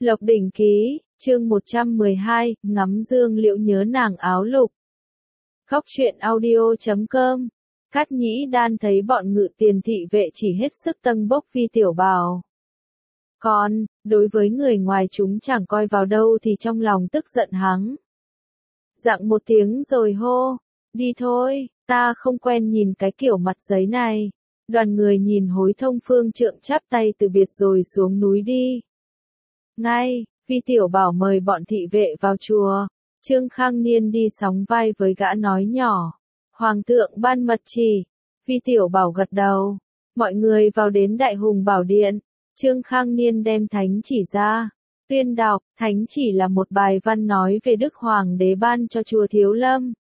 Lộc Đỉnh Ký, chương 112, ngắm dương liễu nhớ nàng áo lục. Khóc chuyện audio.com. Cát Nhĩ Đan thấy bọn ngự tiền thị vệ chỉ hết sức tâng bốc Vi Tiểu Bảo. Còn, đối với người ngoài chúng chẳng coi vào đâu thì trong lòng tức giận hắng. Dặn một tiếng rồi hô, đi thôi, ta không quen nhìn cái kiểu mặt giấy này. Đoàn người nhìn Hối Thông phương trượng chắp tay từ biệt rồi xuống núi đi. Ngay, Vi Tiểu Bảo mời bọn thị vệ vào chùa. Trương Khang Niên đi sóng vai với gã nói nhỏ. Hoàng thượng ban mật chỉ. Vi Tiểu Bảo gật đầu. Mọi người vào đến Đại Hùng Bảo Điện. Trương Khang Niên đem thánh chỉ ra. Tuyên đọc, thánh chỉ là một bài văn nói về Đức Hoàng đế ban cho chùa Thiếu Lâm.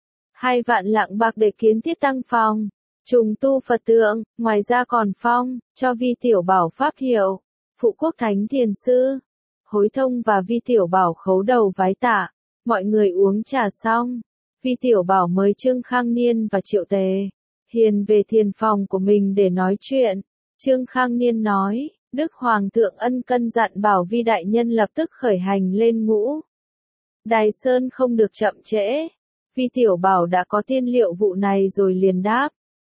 2 vạn lạng bạc để kiến thiết tăng phòng, trùng tu Phật tượng, ngoài ra còn phong, cho Vi Tiểu Bảo pháp hiệu, phụ quốc thánh thiền sư. Hối Thông và Vi Tiểu Bảo khấu đầu vái tạ, mọi người uống trà xong. Vi Tiểu Bảo mời Trương Khang Niên và Triệu Tề Hiền về thiền phòng của mình để nói chuyện. Trương Khang Niên nói, Đức Hoàng thượng ân cần dặn bảo Vi đại nhân lập tức khởi hành lên ngũ Đài Sơn không được chậm trễ. Vi Tiểu Bảo đã có tiên liệu vụ này rồi liền đáp.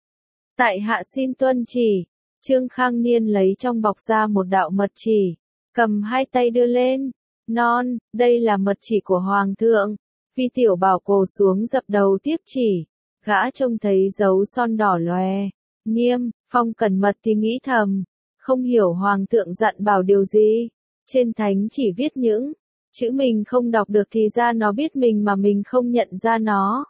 Tại hạ xin tuân chỉ. Trương Khang Niên lấy trong bọc ra một đạo mật chỉ, cầm 2 tay đưa lên. Non, đây là mật chỉ của Hoàng thượng. Vi Tiểu Bảo cồ xuống dập đầu tiếp chỉ. Gã trông thấy dấu son đỏ lòe, nghiêm, phong cẩn mật thì nghĩ thầm. Không hiểu Hoàng thượng dặn bảo điều gì. Trên thánh chỉ viết những chữ mình không đọc được thì ra nó biết mình mà mình không nhận ra nó.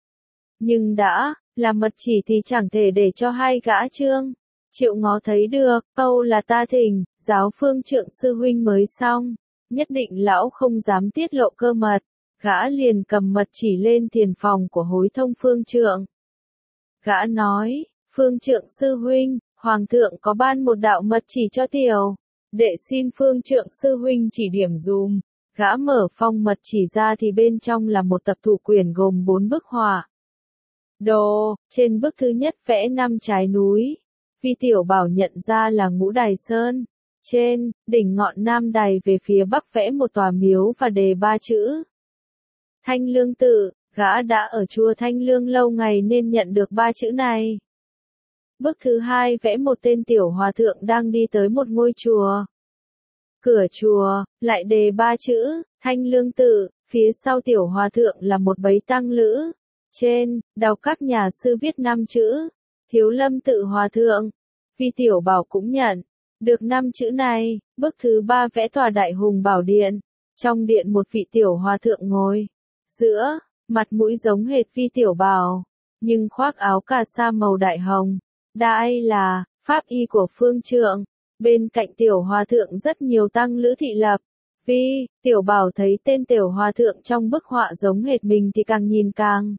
Nhưng đã là mật chỉ thì chẳng thể để cho 2 gã Trương Triệu ngó thấy được. Câu là ta thỉnh giáo phương trượng sư huynh mới xong, nhất định lão không dám tiết lộ cơ mật. Gã liền cầm mật chỉ lên thiền phòng của Hối Thông phương trượng. Gã nói, phương trượng sư huynh, Hoàng thượng có ban một đạo mật chỉ cho tiểu đệ, xin phương trượng sư huynh chỉ điểm dùm. Gã mở phong mật chỉ ra thì bên trong là một tập thủ quyển gồm 4 bức họa. Đồ, trên bức thứ nhất vẽ 5 trái núi. Vi Tiểu Bảo nhận ra là Ngũ Đài Sơn. Trên, đỉnh ngọn Nam Đài về phía bắc vẽ một tòa miếu và đề 3 chữ. Thanh Lương Tự, gã đã ở chùa Thanh Lương lâu ngày nên nhận được 3 chữ này. Bức thứ hai vẽ một tên tiểu hòa thượng đang đi tới một ngôi chùa. Cửa chùa, lại đề 3 chữ, Thanh Lương Tự, phía sau tiểu hòa thượng là một bấy tăng lữ. Trên, đọc các nhà sư viết 5 chữ, Thiếu Lâm Tự Hòa Thượng. Vi Tiểu Bảo cũng nhận được 5 chữ này. Bức thứ 3 vẽ tòa Đại Hùng Bảo Điện. Trong điện một vị tiểu hòa thượng ngồi giữa, mặt mũi giống hệt Vi Tiểu Bảo, nhưng khoác áo cà sa màu đại hồng. Đây là pháp y của phương trượng. Bên cạnh tiểu hòa thượng rất nhiều tăng lữ thị lập. Vi Tiểu Bảo thấy tên tiểu hòa thượng trong bức họa giống hệt mình thì càng nhìn càng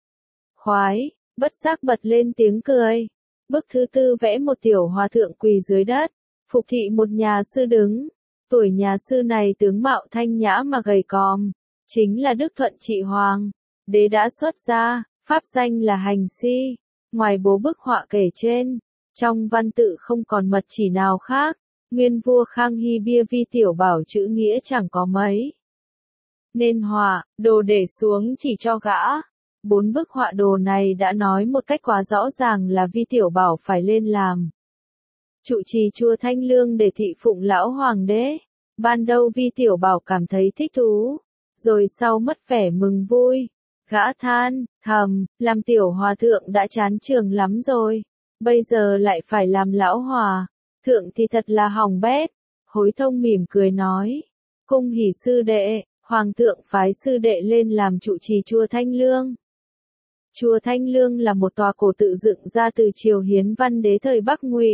khoái, bất giác bật lên tiếng cười. Bức thứ 4 vẽ một tiểu hòa thượng quỳ dưới đất, phục thị một nhà sư đứng. Tuổi nhà sư này tướng mạo thanh nhã mà gầy còm, chính là Đức Thuận Trị Hoàng đế đã xuất gia, pháp danh là Hành Si. Ngoài 4 bức họa kể trên, trong văn tự không còn mật chỉ nào khác. Nguyên vua Khang Hy bia Vi Tiểu Bảo chữ nghĩa chẳng có mấy, nên họa đồ để xuống chỉ cho gã. 4 bức họa đồ này đã nói một cách quá rõ ràng là Vi Tiểu Bảo phải lên làm trụ trì chùa Thanh Lương để thị phụng lão hoàng đế. Ban đầu Vi Tiểu Bảo cảm thấy thích thú, rồi sau mất vẻ mừng vui. Gã than thầm, làm tiểu hòa thượng đã chán trường lắm rồi, bây giờ lại phải làm lão hòa thượng thì thật là hỏng bét. Hối Thông mỉm cười nói, cung hỉ sư đệ, Hoàng thượng phái sư đệ lên làm trụ trì chùa Thanh Lương. Chùa Thanh Lương là một tòa cổ tự dựng ra từ triều Hiến Văn đế thời Bắc Ngụy,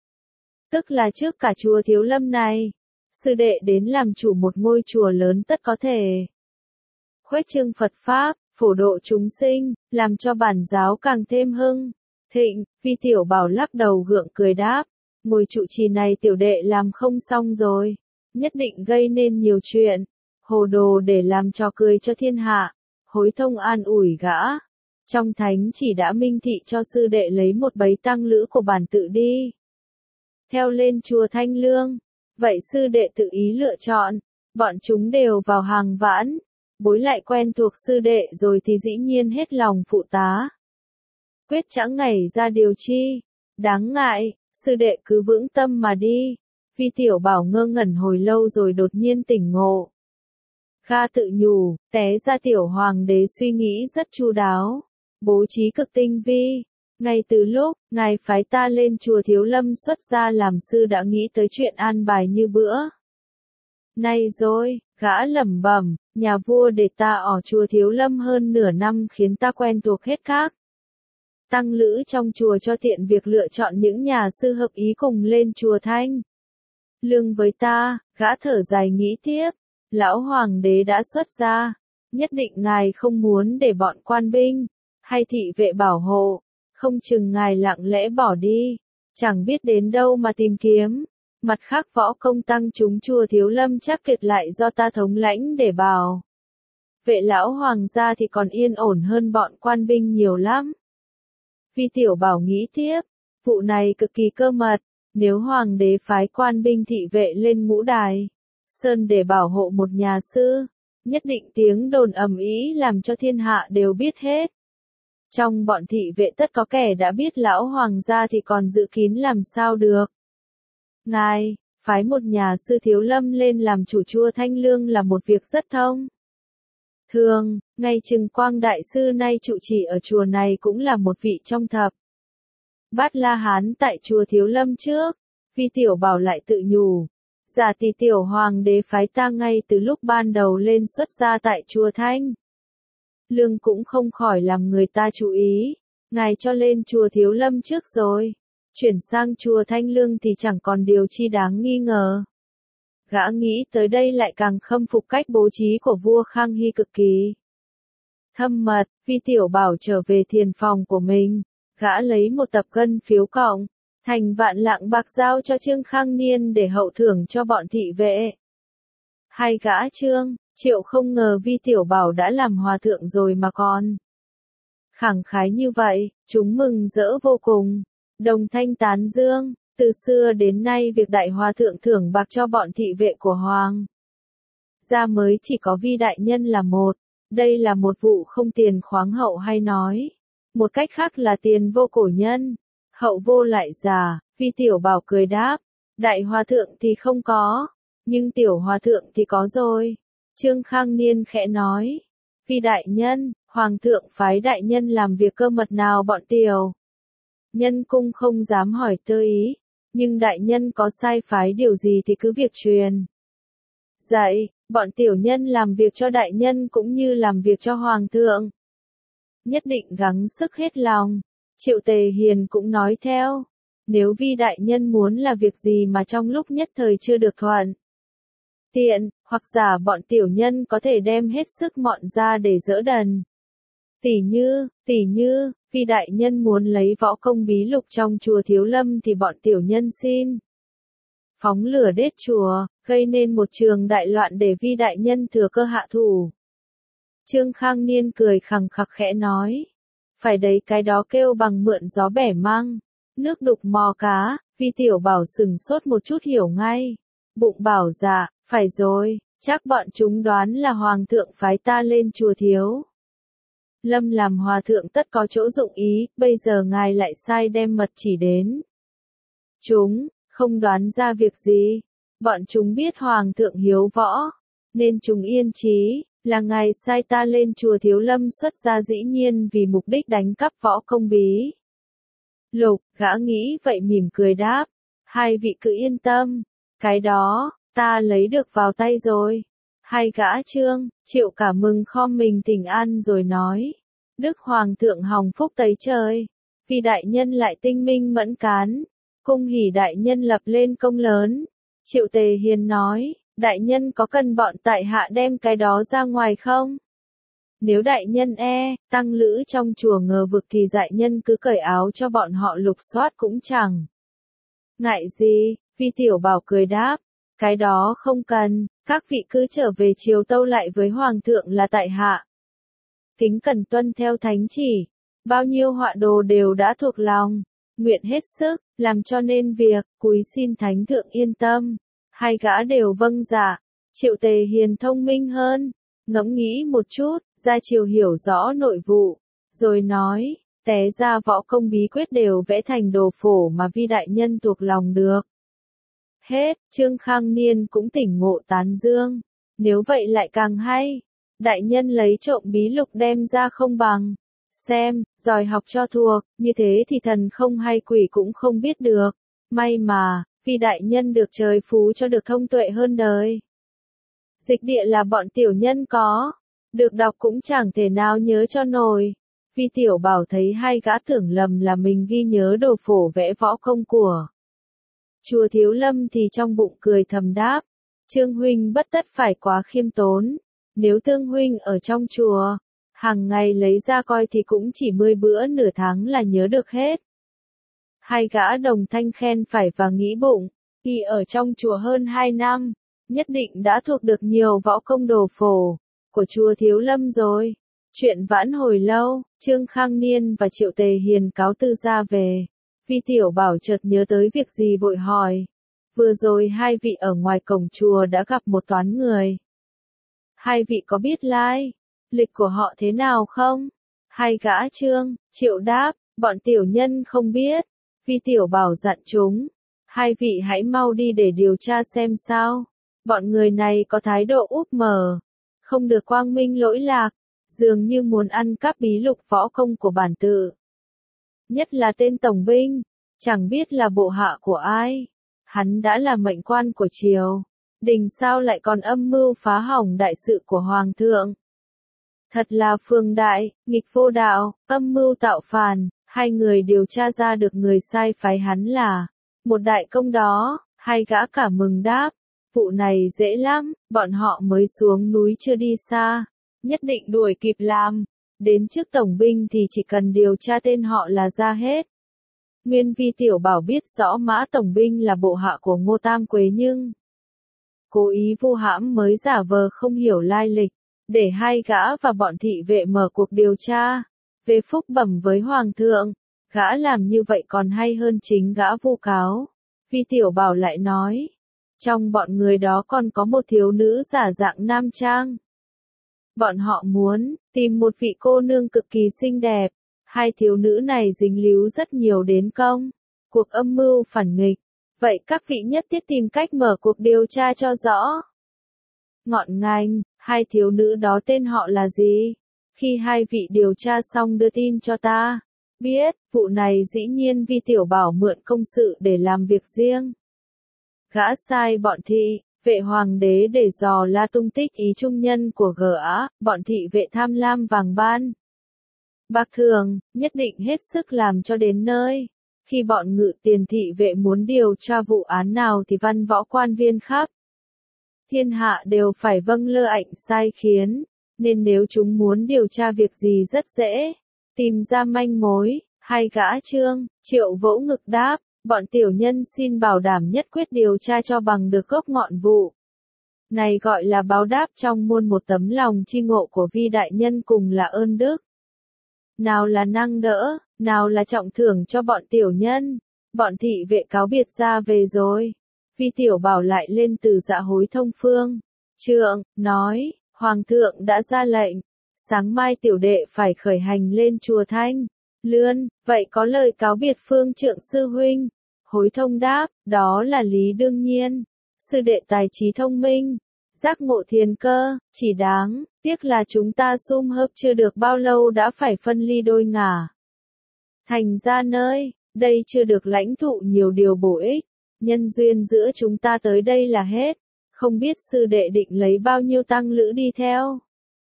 tức là trước cả chùa Thiếu Lâm này. Sư đệ đến làm chủ một ngôi chùa lớn tất có thể khuếch trương Phật Pháp, phổ độ chúng sinh, làm cho bản giáo càng thêm hưng thịnh. Vi Tiểu Bảo lắc đầu gượng cười đáp, ngôi trụ trì này tiểu đệ làm không xong rồi, nhất định gây nên nhiều chuyện, hồ đồ để làm trò cười cho thiên hạ. Hối Thông an ủi gã, trong thánh chỉ đã minh thị cho sư đệ lấy một bấy tăng lữ của bản tự đi theo lên chùa Thanh Lương. Vậy sư đệ tự ý lựa chọn, bọn chúng đều vào hàng vãn, bối lại quen thuộc sư đệ rồi thì dĩ nhiên hết lòng phụ tá. Quyết chẳng ngày ra điều chi, đáng ngại, sư đệ cứ vững tâm mà đi. Vi Tiểu Bảo ngơ ngẩn hồi lâu rồi đột nhiên tỉnh ngộ. Kha tự nhủ, té ra Tiểu Hoàng đế suy nghĩ rất chu đáo, bố trí cực tinh vi. Ngay từ lúc, ngài phái ta lên chùa Thiếu Lâm xuất gia làm sư đã nghĩ tới chuyện an bài như bữa. Này rồi, gã lẩm bẩm, nhà vua để ta ở chùa Thiếu Lâm hơn nửa năm khiến ta quen thuộc hết các tăng lữ trong chùa cho tiện việc lựa chọn những nhà sư hợp ý cùng lên chùa Thanh Lương với ta. Gã thở dài nghĩ tiếp, lão hoàng đế đã xuất gia, nhất định ngài không muốn để bọn quan binh hay thị vệ bảo hộ, không chừng ngài lặng lẽ bỏ đi, chẳng biết đến đâu mà tìm kiếm. Mặt khác võ công tăng chúng chùa Thiếu Lâm chắc kiệt lại do ta thống lãnh để bảo vệ lão hoàng gia thì còn yên ổn hơn bọn quan binh nhiều lắm. Vi Tiểu Bảo nghĩ tiếp, vụ này cực kỳ cơ mật, nếu hoàng đế phái quan binh thị vệ lên ngũ đài sơn để bảo hộ một nhà sư, nhất định tiếng đồn ầm ĩ làm cho thiên hạ đều biết hết. Trong bọn thị vệ tất có kẻ đã biết lão hoàng gia thì còn giữ kín làm sao được. Ngài, phái một nhà sư Thiếu Lâm lên làm chủ chùa Thanh Lương là một việc rất thông thường, ngay Trừng Quang Đại Sư nay trụ trì ở chùa này cũng là một vị trong thập Bát La Hán tại chùa Thiếu Lâm trước. Vi Tiểu Bảo lại tự nhủ, giả tỷ Tiểu Hoàng đế phái ta ngay từ lúc ban đầu lên xuất gia tại chùa Thanh Lương cũng không khỏi làm người ta chú ý, ngài cho lên chùa Thiếu Lâm trước rồi, chuyển sang chùa Thanh Lương thì chẳng còn điều chi đáng nghi ngờ. Gã nghĩ tới đây lại càng khâm phục cách bố trí của vua Khang Hy cực kỳ thâm mật. Vi Tiểu Bảo trở về thiền phòng của mình, gã lấy một tập ngân phiếu cộng thành vạn lạng bạc giao cho Trương Khang Niên để hậu thưởng cho bọn thị vệ. Hai gã Trương, Triệu không ngờ Vi Tiểu Bảo đã làm hòa thượng rồi mà còn khẳng khái như vậy, chúng mừng rỡ vô cùng, đồng thanh tán dương. Từ xưa đến nay việc đại hòa thượng thưởng bạc cho bọn thị vệ của hoàng gia mới chỉ có Vi đại nhân là một. Đây là một vụ không tiền khoáng hậu hay nói một cách khác là tiền vô cổ nhân, hậu vô lại già. Vi Tiểu Bảo cười đáp, đại hòa thượng thì không có, nhưng tiểu hòa thượng thì có rồi. Trương Khang Niên khẽ nói, Vi đại nhân, hoàng thượng phái đại nhân làm việc cơ mật nào bọn tiểu nhân cung không dám hỏi tơ ý, nhưng đại nhân có sai phái điều gì thì cứ việc truyền dạy, bọn tiểu nhân làm việc cho đại nhân cũng như làm việc cho hoàng thượng nhất định gắng sức hết lòng. Triệu Tề Hiền cũng nói theo, nếu Vi đại nhân muốn là việc gì mà trong lúc nhất thời chưa được thuận tiện, hoặc giả bọn tiểu nhân có thể đem hết sức mọn ra để dỡ đần. Tỉ như, Vi đại nhân muốn lấy võ công bí lục trong chùa Thiếu Lâm thì bọn tiểu nhân xin phóng lửa đốt chùa, gây nên một trường đại loạn để Vi đại nhân thừa cơ hạ thủ. Trương Khang Niên cười khằng khặc khẽ nói, phải đấy, cái đó kêu bằng mượn gió bẻ măng, nước đục mò cá. Vi Tiểu Bảo sừng sốt một chút hiểu ngay, bụng bảo dạ, phải rồi, chắc bọn chúng đoán là hoàng thượng phái ta lên chùa Thiếu Lâm làm hòa thượng tất có chỗ dụng ý, bây giờ ngài lại sai đem mật chỉ đến. Chúng không đoán ra việc gì, bọn chúng biết hoàng thượng hiếu võ, nên chúng yên chí, là ngài sai ta lên chùa Thiếu Lâm xuất gia dĩ nhiên vì mục đích đánh cắp võ công bí lục. Gã nghĩ vậy mỉm cười đáp, hai vị cứ yên tâm, cái đó ta lấy được vào tay rồi. Hai gã Trương, Triệu cả mừng khom mình thỉnh an rồi nói, Đức Hoàng thượng hồng phúc tấy trời, vì đại nhân lại tinh minh mẫn cán, cung hỉ đại nhân lập lên công lớn. Triệu Tề Hiền nói, đại nhân có cần bọn tại hạ đem cái đó ra ngoài không? Nếu đại nhân tăng lữ trong chùa ngờ vực thì đại nhân cứ cởi áo cho bọn họ lục soát cũng chẳng ngại gì. Vi Tiểu Bảo cười đáp, cái đó không cần, các vị cứ trở về triều tâu lại với hoàng thượng là tại hạ kính cẩn tuân theo thánh chỉ, bao nhiêu họa đồ đều đã thuộc lòng, nguyện hết sức làm cho nên việc, cúi xin thánh thượng yên tâm. Hai gã đều vâng dạ. Triệu Tề Hiền thông minh hơn, ngẫm nghĩ một chút, ra chiều hiểu rõ nội vụ, rồi nói, té ra võ công bí quyết đều vẽ thành đồ phổ mà Vi đại nhân thuộc lòng được. Hết, Trương Khang Niên cũng tỉnh ngộ tán dương, nếu vậy lại càng hay. Đại nhân lấy trộm bí lục đem ra không bằng. Xem, giỏi học cho thuộc, như thế thì thần không hay quỷ cũng không biết được. May mà, vì đại nhân được trời phú cho được thông tuệ hơn đời. Dịch địa là bọn tiểu nhân có, được đọc cũng chẳng thể nào nhớ cho nổi. Vi tiểu bảo thấy hai gã tưởng lầm là mình ghi nhớ đồ phổ vẽ võ công của chùa Thiếu Lâm thì trong bụng cười thầm đáp. Trương huynh bất tất phải quá khiêm tốn. Nếu Tương huynh ở trong chùa, hàng ngày lấy ra coi thì cũng chỉ 10 bữa nửa tháng là nhớ được hết. Hai gã đồng thanh khen phải và nghĩ bụng, y ở trong chùa hơn 2 năm, nhất định đã thuộc được nhiều võ công đồ phổ của chùa Thiếu Lâm rồi. Chuyện vãn hồi lâu, Trương Khang Niên và Triệu Tề Hiền cáo từ ra về. Vi tiểu bảo chợt nhớ tới việc gì vội hỏi. Vừa rồi hai vị ở ngoài cổng chùa đã gặp một toán người. Hai vị có biết lai lịch của họ thế nào không? Hai gã Trương, Triệu đáp, bọn tiểu nhân không biết. Vi tiểu bảo dặn chúng, hai vị hãy mau đi để điều tra xem sao. Bọn người này có thái độ úp mở, không được quang minh lỗi lạc, dường như muốn ăn cắp bí lục võ công của bản tự. Nhất là tên tổng binh, chẳng biết là bộ hạ của ai. Hắn đã là mệnh quan của triều đình sao lại còn âm mưu phá hỏng đại sự của hoàng thượng. Thật là phương đại, nghịch vô đạo, âm mưu tạo phản. Hai người điều tra ra được người sai phái hắn là một đại công đó. Hai gã cả mừng đáp, vụ này dễ lắm, bọn họ mới xuống núi chưa đi xa, nhất định đuổi kịp làm. Đến trước tổng binh thì chỉ cần điều tra tên họ là ra hết. Nguyên Vi tiểu bảo biết rõ Mã tổng binh là bộ hạ của Ngô Tam Quế nhưng cố ý vu hãm mới giả vờ không hiểu lai lịch, để hai gã và bọn thị vệ mở cuộc điều tra về phúc bẩm với hoàng thượng. Gã làm như vậy còn hay hơn chính gã vu cáo. Vi tiểu bảo lại nói, trong bọn người đó còn có một thiếu nữ giả dạng nam trang. Bọn họ muốn tìm một vị cô nương cực kỳ xinh đẹp. Hai thiếu nữ này dính líu rất nhiều đến cuộc âm mưu phản nghịch. Vậy các vị nhất thiết tìm cách mở cuộc điều tra cho rõ. Ngọn ngành, hai thiếu nữ đó tên họ là gì? Khi hai vị điều tra xong đưa tin cho ta. Biết, vụ này dĩ nhiên Vi tiểu bảo mượn công sự để làm việc riêng. Gã sai bọn thị vệ hoàng đế để dò la tung tích ý trung nhân của gã, bọn thị vệ tham lam vàng ban bạc thường, nhất định hết sức làm cho đến nơi. Khi bọn ngự tiền thị vệ muốn điều tra vụ án nào thì văn võ quan viên khắp thiên hạ đều phải vâng lơ ảnh sai khiến, nên nếu chúng muốn điều tra việc gì rất dễ tìm ra manh mối. Hai gã Trương, Triệu vỗ ngực đáp, bọn tiểu nhân xin bảo đảm nhất quyết điều tra cho bằng được gốc ngọn vụ này, gọi là báo đáp trong muôn một tấm lòng chi ngộ của Vi đại nhân cùng là ơn đức. Nào là năng đỡ, nào là trọng thưởng cho bọn tiểu nhân. Bọn thị vệ cáo biệt ra về rồi. Vi tiểu bảo lại lên từ dạ hối thông phương trượng, nói, hoàng thượng đã ra lệnh, sáng mai tiểu đệ phải khởi hành lên chùa Thanh Lươn, vậy có lời cáo biệt phương trượng sư huynh. Hối thông đáp, đó là lý đương nhiên. Sư đệ tài trí thông minh, giác ngộ thiên cơ, chỉ đáng tiếc là chúng ta sum họp chưa được bao lâu đã phải phân ly đôi ngả. Thành ra nơi đây chưa được lãnh thụ nhiều điều bổ ích. Nhân duyên giữa chúng ta tới đây là hết. Không biết sư đệ định lấy bao nhiêu tăng lữ đi theo.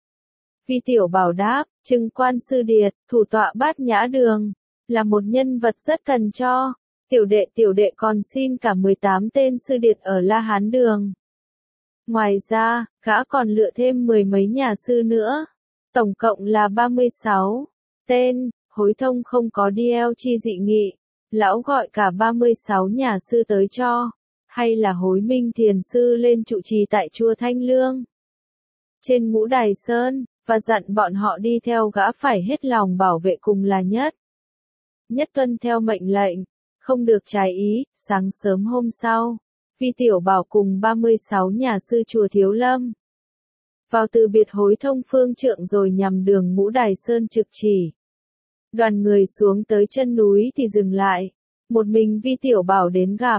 Vi tiểu bảo đáp, Trừng quan sư điệt, thủ tọa Bát Nhã Đường, là một nhân vật rất cần cho. Tiểu đệ còn xin cả 18 tên sư điệt ở La Hán Đường. Ngoài ra, gã còn lựa thêm 10 mấy nhà sư nữa. Tổng cộng là 36 tên. Hối thông không có DL chi dị nghị. Lão gọi cả 36 nhà sư tới cho. Hay là hối minh thiền sư lên trụ trì tại chùa Thanh Lương trên Ngũ Đài Sơn, và dặn bọn họ đi theo gã phải hết lòng bảo vệ cùng là nhất. Nhất tuân theo mệnh lệnh, không được trái ý. Sáng sớm hôm sau, Vi Tiểu Bảo cùng 36 nhà sư chùa Thiếu Lâm. Vào từ biệt hối thông phương trượng rồi nhằm đường Ngũ Đài Sơn trực chỉ. Đoàn người xuống tới chân núi thì dừng lại. Một mình Vi Tiểu Bảo đến gặp.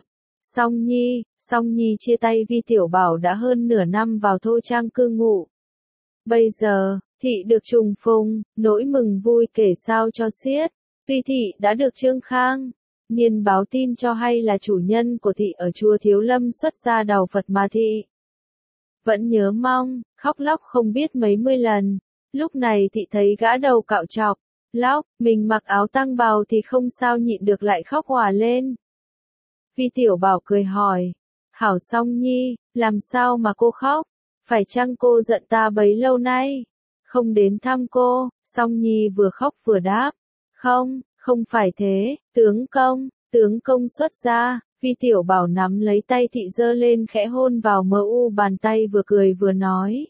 Song Nhi chia tay Vi Tiểu Bảo đã hơn nửa năm vào thô trang cư ngụ. Bây giờ, thị được trùng phùng, nỗi mừng vui kể sao cho xiết. Vi thị đã được Trương Khang Niên báo tin cho hay là chủ nhân của thị ở chùa Thiếu Lâm xuất gia đào Phật mà thị vẫn nhớ mong, khóc lóc không biết mấy mươi lần. Lúc này thị thấy gã đầu cạo trọc, lóc, mình mặc áo tăng bào thì không sao nhịn được lại khóc òa lên. Vi Tiểu Bảo cười hỏi, hảo Song Nhi, làm sao mà cô khóc? Phải chăng cô giận ta bấy lâu nay? Không đến thăm cô, Song Nhi vừa khóc vừa đáp. Không phải thế, tướng công xuất gia. Vi Tiểu Bảo nắm lấy tay thị giơ lên khẽ hôn vào mờ u bàn tay vừa cười vừa nói.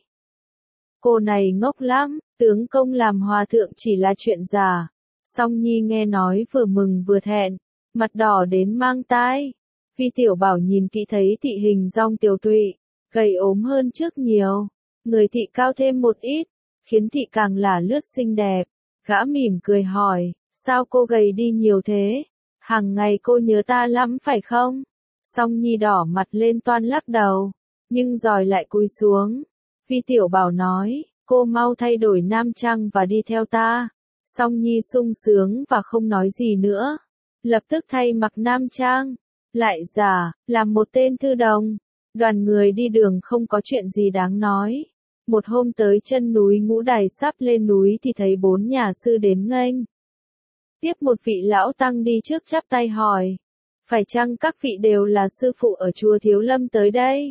Cô này ngốc lắm, tướng công làm hòa thượng chỉ là chuyện giả. Song Nhi nghe nói vừa mừng vừa thẹn, mặt đỏ đến mang tai. Vi Tiểu Bảo nhìn kỹ thấy thị hình dong tiều tụy, gầy ốm hơn trước nhiều. Người thị cao thêm một ít, khiến thị càng là lướt xinh đẹp. Gã mỉm cười hỏi, sao cô gầy đi nhiều thế? Hàng ngày cô nhớ ta lắm phải không? Song Nhi đỏ mặt lên toan lắc đầu, nhưng rồi lại cúi xuống. Vi Tiểu Bảo nói, cô mau thay đổi nam trang và đi theo ta. Song Nhi sung sướng và không nói gì nữa. Lập tức thay mặc nam trang, lại giả, làm một tên thư đồng. Đoàn người đi đường không có chuyện gì đáng nói. Một hôm tới chân núi Ngũ Đài sắp lên núi thì thấy 4 nhà sư đến nghênh. Tiếp một vị lão tăng đi trước chắp tay hỏi, phải chăng các vị đều là sư phụ ở chùa Thiếu Lâm tới đây?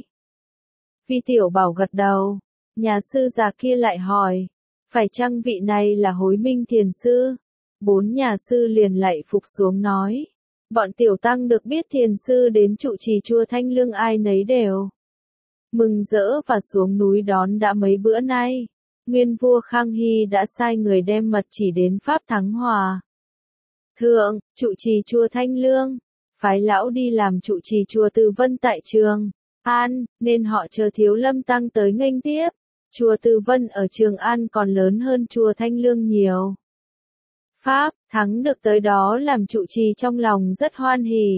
Vi Tiểu Bảo gật đầu. Nhà sư già kia lại hỏi, phải chăng vị này là Hối Minh Thiền sư? 4 nhà sư liền lạy phục xuống nói, bọn tiểu tăng được biết thiền sư đến trụ trì chùa Thanh Lương ai nấy đều mừng rỡ và xuống núi đón đã mấy bữa nay. Nguyên vua Khang Hy đã sai người đem mật chỉ đến Pháp Thắng Hòa Thượng, trụ trì chùa Thanh Lương, phái lão đi làm trụ trì chùa Từ Vân tại Trường An, nên họ chờ Thiếu Lâm tăng tới nghênh tiếp. Chùa Từ Vân ở Trường An còn lớn hơn chùa Thanh Lương nhiều. Pháp Thắng được tới đó làm trụ trì trong lòng rất hoan hỉ.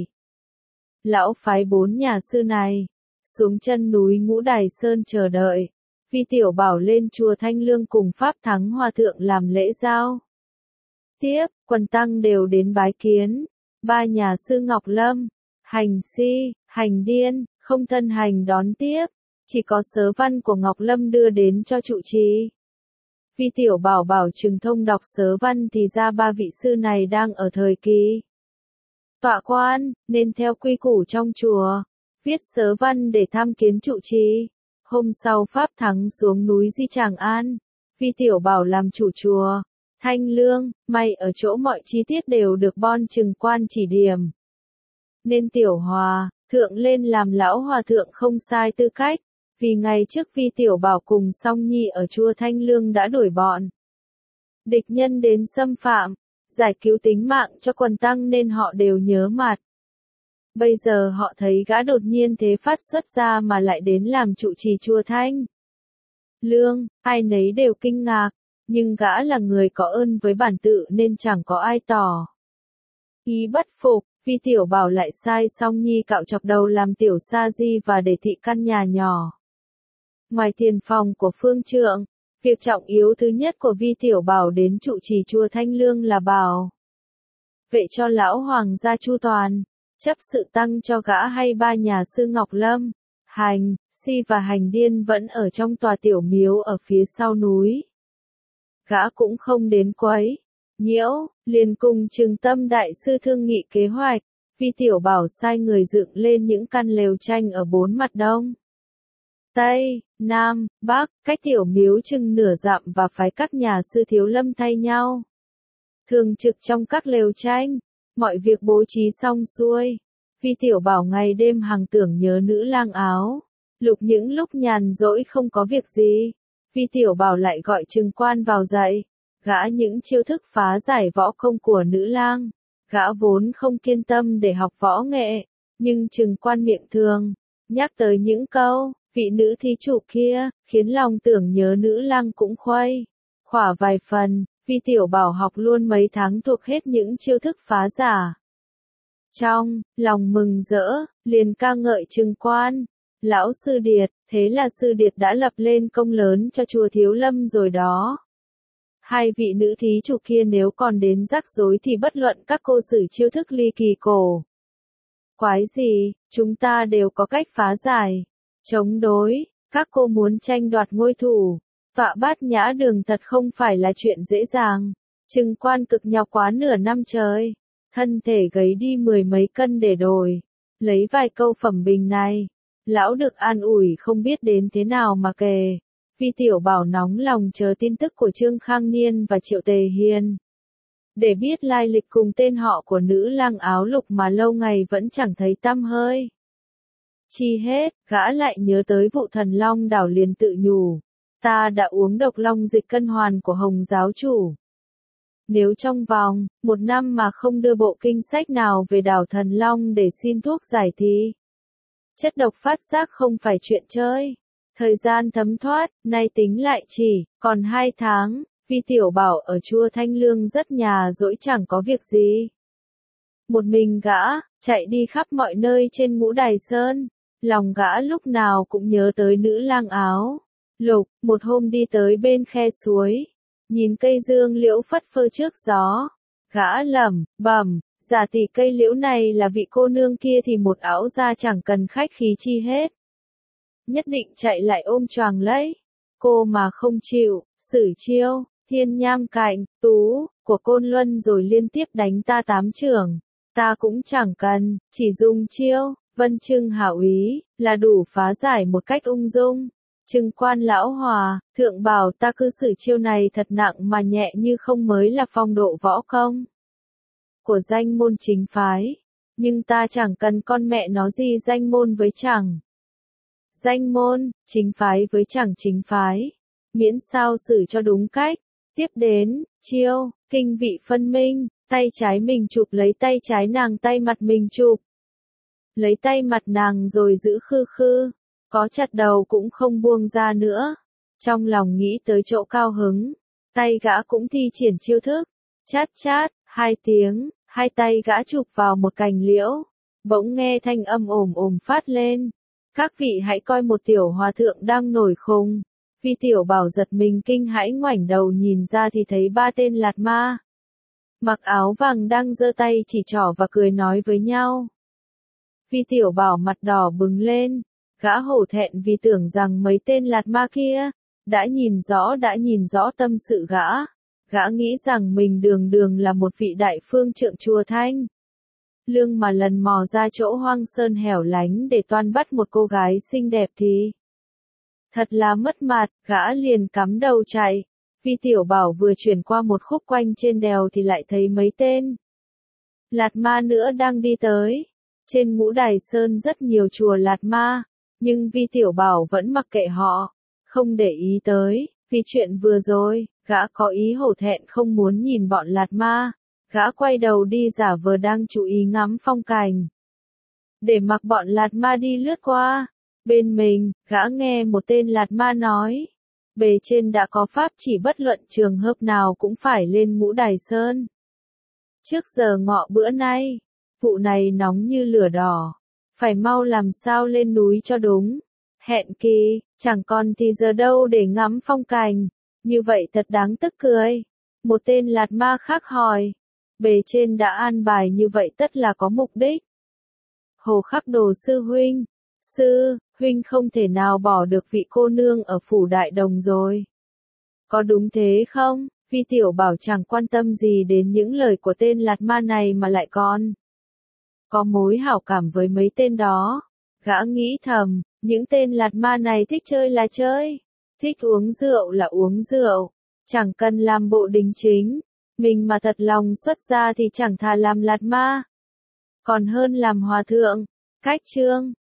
Lão phái 4 nhà sư này xuống chân núi Ngũ Đài Sơn chờ đợi. Vi Tiểu Bảo lên chùa Thanh Lương cùng Pháp Thắng Hòa Thượng làm lễ giao. Tiếp, quần tăng đều đến bái kiến. 3 nhà sư Ngọc Lâm, Hành Si, Hành Điên, không thân hành đón tiếp. Chỉ có sớ văn của Ngọc Lâm đưa đến cho trụ trì. Vi Tiểu Bảo bảo Trừng Thông đọc sớ văn thì ra 3 vị sư này đang ở thời kỳ tọa quan, nên theo quy củ trong chùa, viết sớ văn để tham kiến trụ trì. Hôm sau Pháp Thắng xuống núi Di Tràng An, Vi Tiểu Bảo làm chủ chùa Thanh Lương, may ở chỗ mọi chi tiết đều được Bon Trừng Quan chỉ điểm. Nên Tiểu Hòa Thượng lên làm lão hòa thượng không sai tư cách, vì ngày trước Vi Tiểu Bảo cùng Song Nhi ở chùa Thanh Lương đã đuổi bọn địch nhân đến xâm phạm, giải cứu tính mạng cho quần tăng nên họ đều nhớ mặt. Bây giờ họ thấy gã đột nhiên thế phát xuất ra mà lại đến làm trụ trì chùa Thanh Lương, ai nấy đều kinh ngạc, nhưng gã là người có ơn với bản tự nên chẳng có ai tỏ ý bất phục. Vi Tiểu Bảo lại sai Song Nhi cạo chọc đầu làm tiểu sa di và để thị căn nhà nhỏ ngoài thiền phòng của phương trượng. Việc trọng yếu thứ nhất của Vi Tiểu Bảo đến trụ trì chùa Thanh Lương là bảo vệ cho lão hoàng gia chu toàn, chấp sự tăng cho gã hay 3 nhà sư Ngọc Lâm, Hành Si và Hành Điên vẫn ở trong tòa tiểu miếu ở phía sau núi. Gã cũng không đến quấy nhiễu, liền cùng Trừng Tâm đại sư thương nghị kế hoạch. Vi Tiểu Bảo sai người dựng lên những căn lều tranh ở 4 mặt đông, Tây, Nam, Bắc, cách tiểu miếu chừng nửa dặm và phái các nhà sư Thiếu Lâm thay nhau thường trực trong các lều tranh. Mọi việc bố trí xong xuôi, Vi Tiểu Bảo ngày đêm hằng tưởng nhớ nữ lang áo lục. Những lúc nhàn rỗi không có việc gì, Vi Tiểu Bảo lại gọi Trừng Quan vào dạy gã những chiêu thức phá giải võ công của nữ lang. Gã vốn không kiên tâm để học võ nghệ, nhưng Trừng Quan miệng thường Nhắc tới những câu, vị nữ thí chủ kia, khiến lòng tưởng nhớ nữ lăng cũng khuây. Khỏa vài phần, Vi Tiểu Bảo học luôn mấy tháng thuộc hết những chiêu thức phá giả. Trong lòng mừng rỡ, liền ca ngợi Trừng Quan. Lão Sư Điệt, thế là Sư Điệt đã lập lên công lớn cho chùa Thiếu Lâm rồi đó. Hai vị nữ thí chủ kia nếu còn đến rắc rối thì bất luận các cô sử chiêu thức ly kỳ cổ quái gì, chúng ta đều có cách phá giải, chống đối, các cô muốn tranh đoạt ngôi thủ, tọa Bát Nhã Đường thật không phải là chuyện dễ dàng. Trừng Quan cực nhọc quá nửa năm trời, thân thể gầy đi 10 mấy cân để đổi, lấy vài câu phẩm bình này, lão được an ủi không biết đến thế nào mà kể. Vi Tiểu Bảo nóng lòng chờ tin tức của Trương Khang Niên và Triệu Tề Hiền. Để biết lai lịch cùng tên họ của nữ lang áo lục mà lâu ngày vẫn chẳng thấy tăm hơi. Chi hết, gã lại nhớ tới vụ Thần Long đảo liền tự nhủ. Ta đã uống độc long dịch cân hoàn của Hồng giáo chủ. Nếu trong vòng 1 năm mà không đưa bộ kinh sách nào về đảo Thần Long để xin thuốc giải thì chất độc phát giác không phải chuyện chơi. Thời gian thấm thoát, nay tính lại chỉ còn 2 tháng, Vi Tiểu Bảo ở chùa Thanh Lương rất nhàn rỗi chẳng có việc gì. Một mình gã, chạy đi khắp mọi nơi trên Ngũ Đài Sơn, lòng gã lúc nào cũng nhớ tới nữ lang áo lục. Một hôm đi tới bên khe suối, nhìn cây dương liễu phất phơ trước gió, gã lẩm bẩm, giả tỷ cây liễu này là vị cô nương kia thì một áo ra chẳng cần khách khí chi hết. Nhất định chạy lại ôm choàng lấy. Cô mà không chịu, sử chiêu, thiên nham cạnh, tú, của Côn Luân rồi liên tiếp đánh ta 8 chưởng. Ta cũng chẳng cần, chỉ dùng chiêu, vân trưng hảo ý, là đủ phá giải một cách ung dung. Trừng Quan lão hòa, thượng bảo ta cứ sử chiêu này thật nặng mà nhẹ như không mới là phong độ võ công của danh môn chính phái. Nhưng ta chẳng cần con mẹ nó gì danh môn với chẳng danh môn, chính phái với chẳng chính phái. Miễn sao xử cho đúng cách. Tiếp đến, chiêu, kinh vị phân minh, tay trái mình chụp lấy tay trái nàng, tay mặt mình chụp lấy tay mặt nàng rồi giữ khư khư. Có chặt đầu cũng không buông ra nữa. Trong lòng nghĩ tới chỗ cao hứng, tay gã cũng thi triển chiêu thức. Chát chát, 2 tiếng, 2 tay gã chụp vào một cành liễu. Bỗng nghe thanh âm ồm ồm phát lên. Các vị hãy coi một tiểu hòa thượng đang nổi khùng. Vi Tiểu Bảo giật mình kinh hãi ngoảnh đầu nhìn ra thì thấy 3 tên lạt ma mặc áo vàng đang giơ tay chỉ trỏ và cười nói với nhau. Vi Tiểu Bảo mặt đỏ bừng lên, gã hổ thẹn vì tưởng rằng mấy tên lạt ma kia đã nhìn rõ tâm sự gã. Gã nghĩ rằng mình đường đường là một vị đại phương trượng chùa Thanh Lương mà lần mò ra chỗ hoang sơn hẻo lánh để toan bắt một cô gái xinh đẹp thì thật là mất mặt. Gã liền cắm đầu chạy. Vi Tiểu Bảo vừa chuyển qua một khúc quanh trên đèo thì lại thấy mấy tên lạt ma nữa đang đi tới. Trên Ngũ Đài Sơn rất nhiều chùa lạt ma, nhưng Vi Tiểu Bảo vẫn mặc kệ họ, không để ý tới. Vì chuyện vừa rồi, gã có ý hổ thẹn không muốn nhìn bọn lạt ma. Gã quay đầu đi giả vờ đang chú ý ngắm phong cảnh, để mặc bọn lạt ma đi lướt qua. Bên mình, gã nghe một tên lạt ma nói, bề trên đã có pháp chỉ bất luận trường hợp nào cũng phải lên Ngũ Đài Sơn. Trước giờ ngọ bữa nay, vụ này nóng như lửa đỏ, phải mau làm sao lên núi cho đúng. Hẹn kỳ, chẳng còn thì giờ đâu để ngắm phong cảnh, như vậy thật đáng tức cười. Một tên lạt ma khác hỏi, bề trên đã an bài như vậy tất là có mục đích. Hồ Khắc Đồ sư huynh không thể nào bỏ được vị cô nương ở phủ Đại Đồng rồi. Có đúng thế không? Vi Tiểu Bảo chẳng quan tâm gì đến những lời của tên lạt ma này mà lại có mối hảo cảm với mấy tên đó. Gã nghĩ thầm, những tên lạt ma này thích chơi là chơi, thích uống rượu là uống rượu, chẳng cần làm bộ đính chính. Mình mà thật lòng xuất gia thì chẳng thà làm lạt ma, còn hơn làm hòa thượng. Cách chương